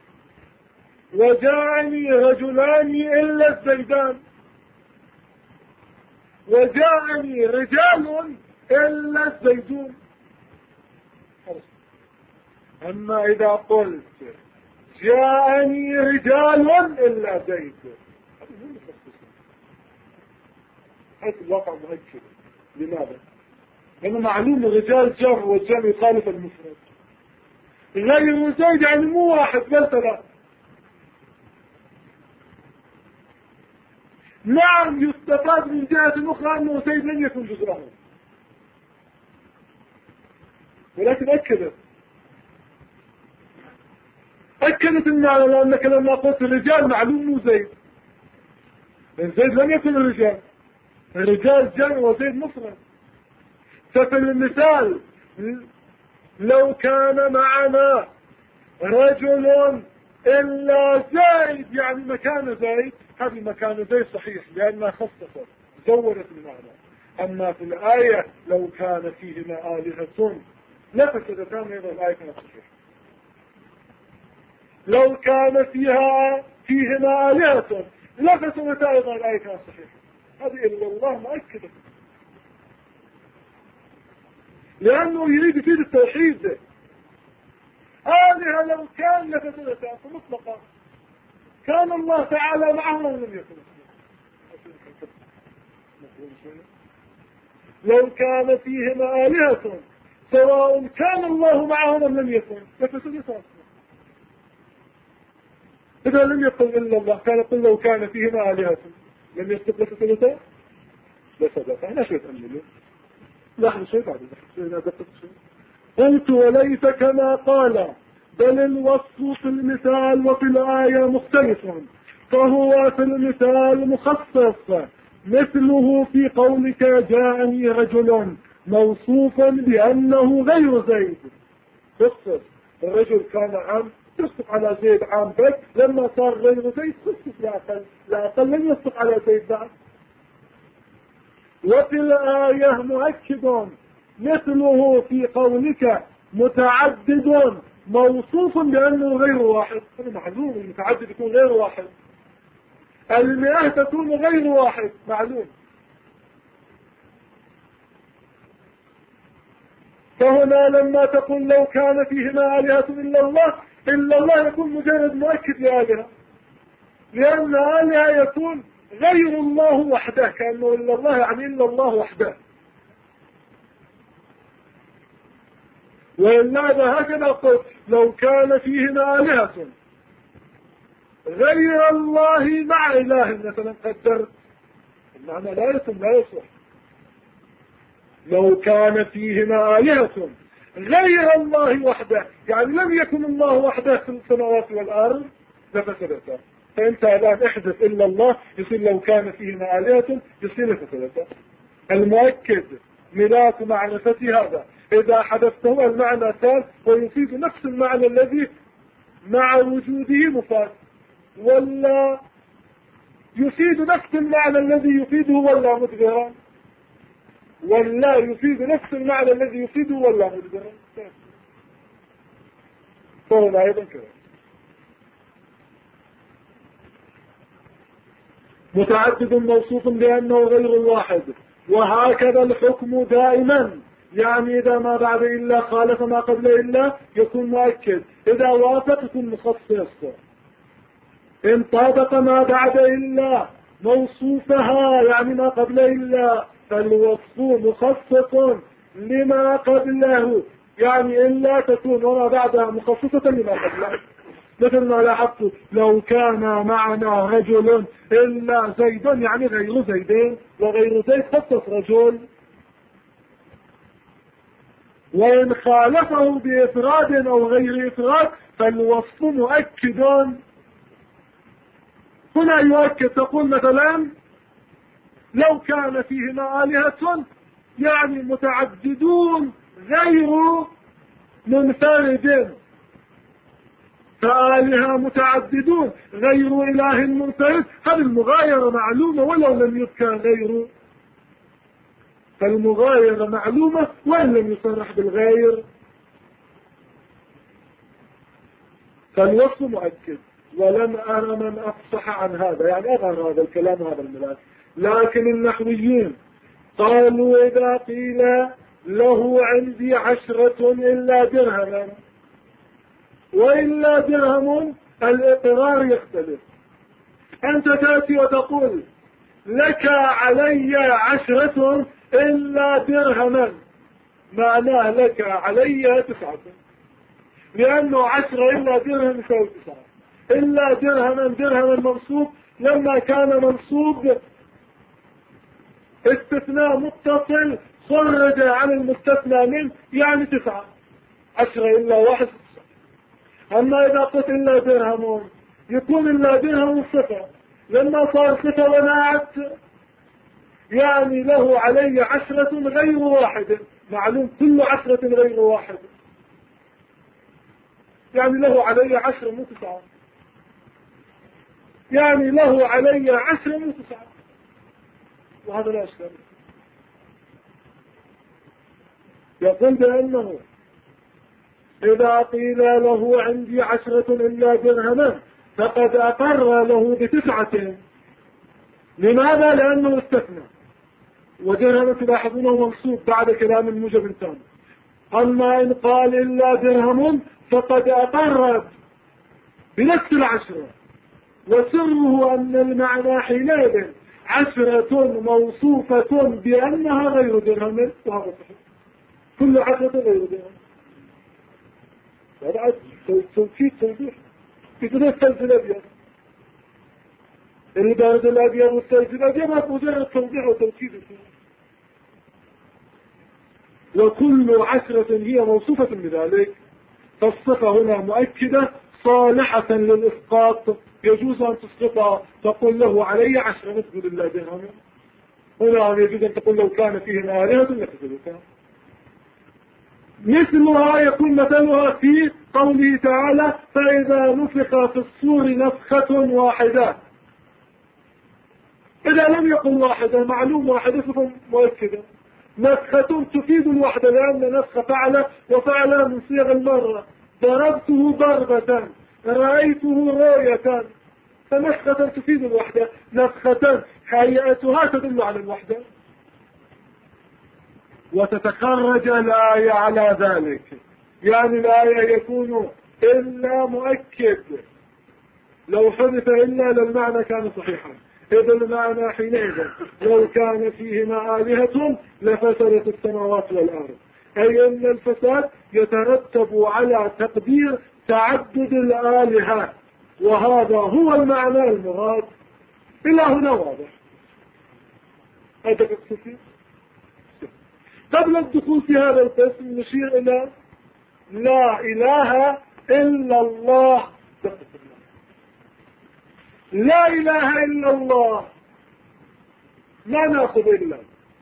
وجاءني رجلان إلا الزيدان، وجاءني رجال إلا الزيدون. أما إذا قلت جاءني رجال إلا زيد، هذا الواقع مؤكد. لماذا؟ لأنه معلوم الرجال جمع والجمع يخالف المفرد. غير زيد يعني مو واحد بل ثلاثة. نعم يستفاد من جهة أخرى أنه زيد لن يكون جزءه، ولكن أكدت المعنى، لأنك لما قلت الرجال معلوم مو زيد، لأن زيد لم يكن الرجال، الرجال جمع وزيد مفرد. ففي المثال لو كان معنا رجل إلا زيد يعني مكان زيد، هذه مكان زيد صحيح لأنها خصصت زورت المعنى. أما في الآية لو كان فيهما آلهة لفسدتان، أيضا الآية كانت صحيحة. لو كان فيهما آلهة لفسدتا، أيضا الآية كانت صحيحة. هذه إلا الله مؤكدة، لأنه يريد يفيد التوحيد. آلهة لو كان لفسدتا فمطلقا كان الله تعالى معهم لم يكن. لو كان فيهما آلهة سواء كان الله معهم أم لم يكن لفسدتا. إذا لم يقل إلا الله كان يقول لو كان فيهما آلهة لم يصدق لفسدتا لفسدتا. احنا شوية أمني لحظة شوية بعد قلت وليس كما قال، بل الوصف في المثال وفي الآية مختلف، فهو في المثال مخصص مثله في قولك جاءني رجل موصوفا بأنه غير زيد. خصص الرجل كان عام يصدق على زيد عام بس، لما صار غير زيد خصص لا أقل لم يصدق على زيد بعد. وفي الآية مؤكد مثله في قولك متعدد موصوف بأنه غير واحد. هذا معلوم المتعدد يكون غير واحد، المئة تكون غير واحد معلوم. فهنا لما تقول لو كان فيهما آلهة إلا الله يكون مجرد مؤكد لآلهة، لأن آلهة يكون غير الله وحده، كأنه إلا الله يعني إلا الله وحده. وإلا هكذا قلت لو كان فيهما آلهة غير الله مع إله مثلا قدرت، المعنى لا يصح. لو كان فيهما آلهة غير الله وحده يعني لم يكن الله وحده في السماوات والأرض لفسدتا. فأنت الآن احدث إلا الله يصير لو كان فيهما آلهة يصير لفسدتا. المؤكد ملاك معرفتي هذا إذا حدثته المعنى ثالث ويفيد نفس المعنى الذي مع وجوده مفاد، ولا يفيد نفس المعنى الذي يفيده ولا مدبرا، ولا يفيد نفس المعنى الذي يفيده ولا مدبرا. فهنا أيضا كذلك. متعدد موصوف بأنه غير واحد، وهكذا الحكم دائما. يعني إذا ما بعد إلا خالف ما قبل إلا يكون مؤكد، إذا وافق يكون مخصص. إن طابق ما بعد إلا موصوفها يعني ما قبل إلا فالوصف مخصص لما قبله، يعني إلا تكون وما بعدها مخصصة لما قبله. مثل ما لاحظت لو كان معنا رجل إلا زيد يعني غير زيدين، وغير زيد خصص رجل. وإن خالفه بإفراد أو غير إفراد فالوصف مؤكد. هنا يؤكد تقول مثلا لو كان فيهما آلهة يعني متعددون غير منفرد، فآلهة متعددون غير إله منفرد، هذه المغايرة معلومة ولو لم يذكر غيره، فالمغايرة معلومة وإن لم يصرح بالغير، فالوصف مؤكد. ولم أرى من أفصح عن هذا، يعني أظهر هذا الكلام هذا الملاك. لكن النحويين قالوا إذا قيل له عندي 10 إلا درهما وإلا درهم الإقرار يختلف. أنت تأتي وتقول لك علي 10 إلا درهما، معناه لك علي 9، لأنه 10 إلا درهم يساوي 9. إلا درهما منصوب، لما كان منصوب استثناء متصل خرج عن المستثنى منه يعني 9. 10 إلا 1 9. أما إذا قلت إلا درهم يكون إلا درهم صفة، لما صار صفة ونعت يعني له علي 10 غير واحد، معلوم كل 10 غير واحد، يعني له علي 10 مو 9، يعني له علي 10 مو 9، وهذا لا أشكال. يقول بأنه إذا قيل له عندي 10 إلا درهما فقد أقر له ب9. لماذا؟ لأنه استثنى، ودرهما تلاحظونه منصوب بعد كلام الموجب الثاني. أما إن قال إلا درهم فقد أقر بنفس 10، وسره أن المعنى حينئذ 10 موصوفة بأنها غير درهم، وهذا صحيح، كل 10 غير درهم. هذا توكيد توضيح في كده. الثلج الأبيض، البارد الأبيض والثلج الأبيض مجرد توضيح وتوكيد. وكل 10 هي موصوفة بذلك، فالصفة هنا مؤكدة صالحة للإسقاط، يجوز أن تسقطها تقول له علي 10 مثل الله درهم. هنا يجوز أن تقول لو كان فيه آلهة لكذلك. مثلها يكون مثلها في قوله تعالى فإذا نفخ في الصور نفخة واحدة. إذا لم يقل واحدة معلوم واحدة صفة مؤكدة. نفخة تفيد الوحدة لأن نفخ فعل، وفعل من صيغ المرة. ضربته ضربة، رأيته رؤية، فنفخة تفيد الوحدة. نفخة هيئتها تدل على الوحدة. وتتخرج الآية على ذلك، يعني الآية يكون إلا مؤكد، لو حدث إلا للمعنى كان صحيحا، إذا المعنى حينئذ لو كان فيهما آلهة لفسدت السماوات والأرض، أي أن الفساد يترتب على تقدير تعدد الآلهة، وهذا هو المعنى المراد. إلى هنا واضح. هذا كثير. قبل الدخول في هذا القسم نشير إلى لا إله إلا الله. لا إله إلا الله لا نأخذ إلا،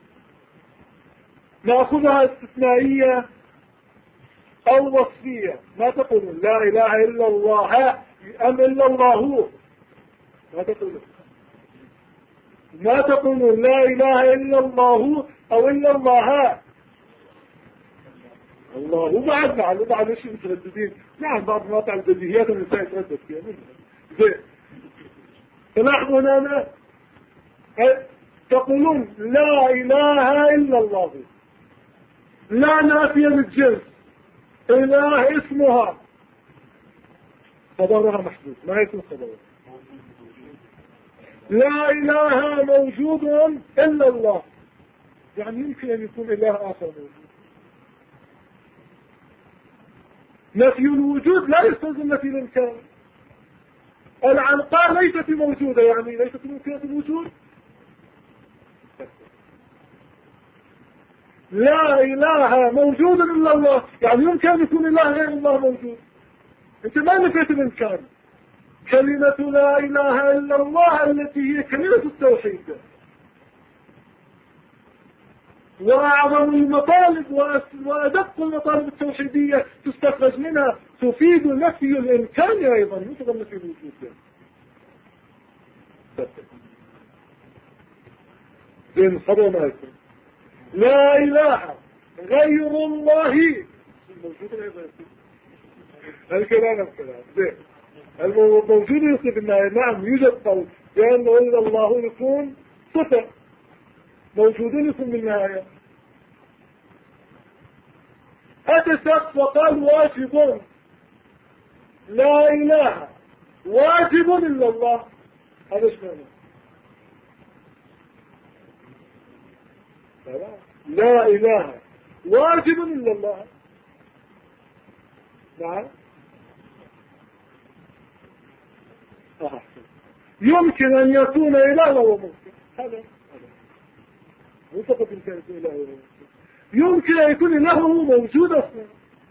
نأخذها استثنائية أو وصفية. ما تقولون لا إله إلا الله أم إلا الله، ما تقولون لا إله إلا الله أو إلا الله. الله وبعد ايش مترددين. نعم بعض مواقع البديهيات النساء يتردد فيها زين. فنحن هنا تقولون لا اله الا الله، لا نافية للجنس، اله اسمها خبرها محدود ما يكون خبرها. لا اله موجود الا الله، يعني يمكن ان يكون اله اخر موجود. نفي الوجود لا يستلزم نفي الامكان. العنقاء ليست موجودة يعني ليست ممكنة الوجود. لا اله موجود الا الله، يعني يمكن ان يكون اله غير الله موجود. انت ما نفيت الامكان. كلمة لا اله الا الله التي هي كلمة التوحيد، واعظم المطالب وادق المطالب التوحيدية تستخرج منها تفيد نفي الامكان ايضا مثل نفي الوجود. زين خبر ما يكون لا اله غير الله موجود ايضا الكلام زين الموجود يصف النهاية. نعم يوجد قول لأنه إلا الله يكون صفة موجود يكون بالنهاية. أتى شخص وقال واجب لا إله واجب إلا الله، هذا ايش معنى؟ لا إله واجب إلا الله. نعم يمكن أن يكون إله وممكن، هذا مو فقط يمكن أن يكون إله وممكن، يمكن أن يكون إله موجود أصلا،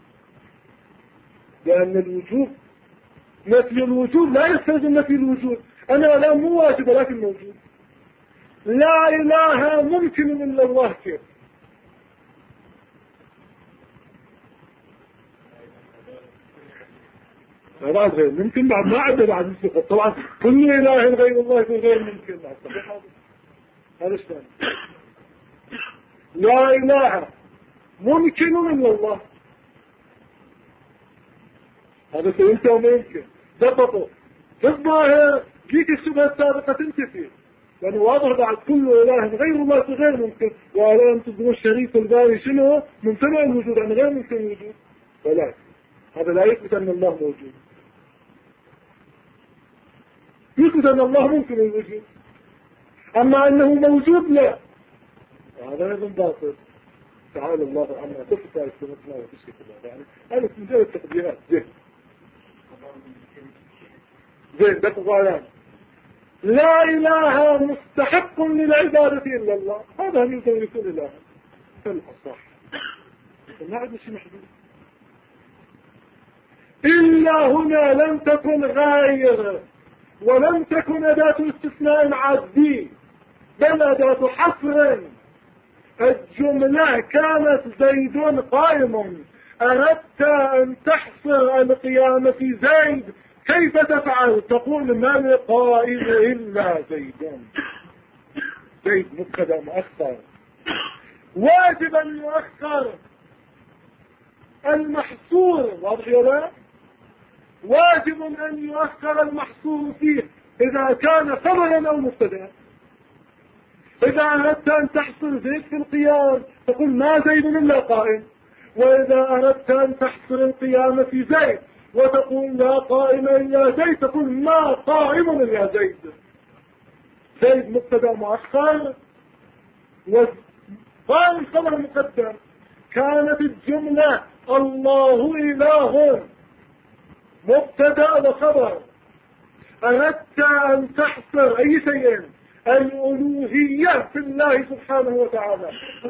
لأن الوجود نفي الوجود لا يستلزم نفي الوجود. أنا لا مو واجب ولكن موجود. لا إله ممكن إلا الله كيف؟ بعد غير ممكن بعد ما عدا بعد السقط طبعا كل إله غير الله يكون غير ممكن. هذا الشيء لا إله ممكن إلا الله، هذا سئلت وما يمكن ضبطه في الظاهر جيت الشبهة السابقة تنتفي، لأنه واضح بعد كل إله غير الله غير ممكن. ولا أن تدروا الشريك الباري شنو ممتنع الوجود عن غير ممكن الوجود، ولكن هذا لا يثبت أن الله موجود، يثبت أن الله ممكن الوجود، أما أنه موجود لا، هذا أيضا باطل. تعالى الله عما تصف السماء وتشرك الله، يعني هذا مجرد تقديرات. زين ده قضايا لا إله مستحق للعبادة إلا الله، هذا هم يمكن يكون إله فالأصح ما عندنا شيء محدود. إلا هنا لم تكن غاير ولم تكن أداة استثناء عادي بل أداة حصر. الجملة كانت زيد قائم، أردت أن تحصر القيام في زيد، كيف تفعل؟ تقول ما القائم إلا زيد. زيد مبتدا مؤخر، واجب أن يؤخر المحصور، واضح يا لا؟ واجب أن يؤخر المحصور فيه إذا كان خبرا أو مبتدا. إذا أردت أن تحصر زيد في القيام تقول ما زيد إلا قائم، وإذا أردت أن تحصر القيام في زيد وتقول لا قائم إلا زيد تقول ما قائم إلا زيد. زيد مبتدا مؤخر وقائم خبر مقدم. كانت الجملة الله إله مبتدا وخبر، أردت أن تحصر أي شيء الألوهية في الله سبحانه وتعالى،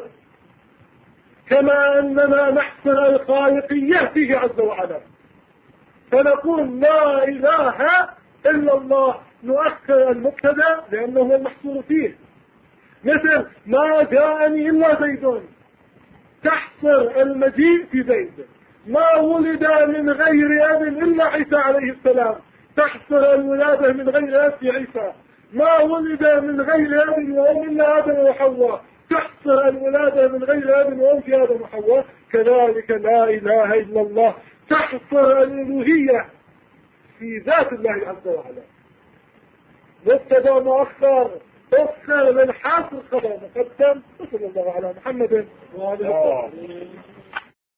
كما أننا نحصر الخالقية فيه عز وعلا، فنقول لا إله إلا الله، نؤخر المبتدا لأنه هو المحصور فيه. مثل ما جاءني إلا زيد، تحصر المجيء في زيد. ما ولد من غير أب إلا عيسى عليه السلام، تحصر الولادة من غير أب في عيسى. ما ولد من غير أب وأم إلا آدم وحواء، تحصر الولادة من غير أب وأم في آدم وحواء، كذلك لا إله إلا الله تحصر الألوهية في ذات الله عز وجل. مبتدا مؤخر، أخر من حاصل خبر مقدم. صلى الله على محمد وعلى آله وصحبه.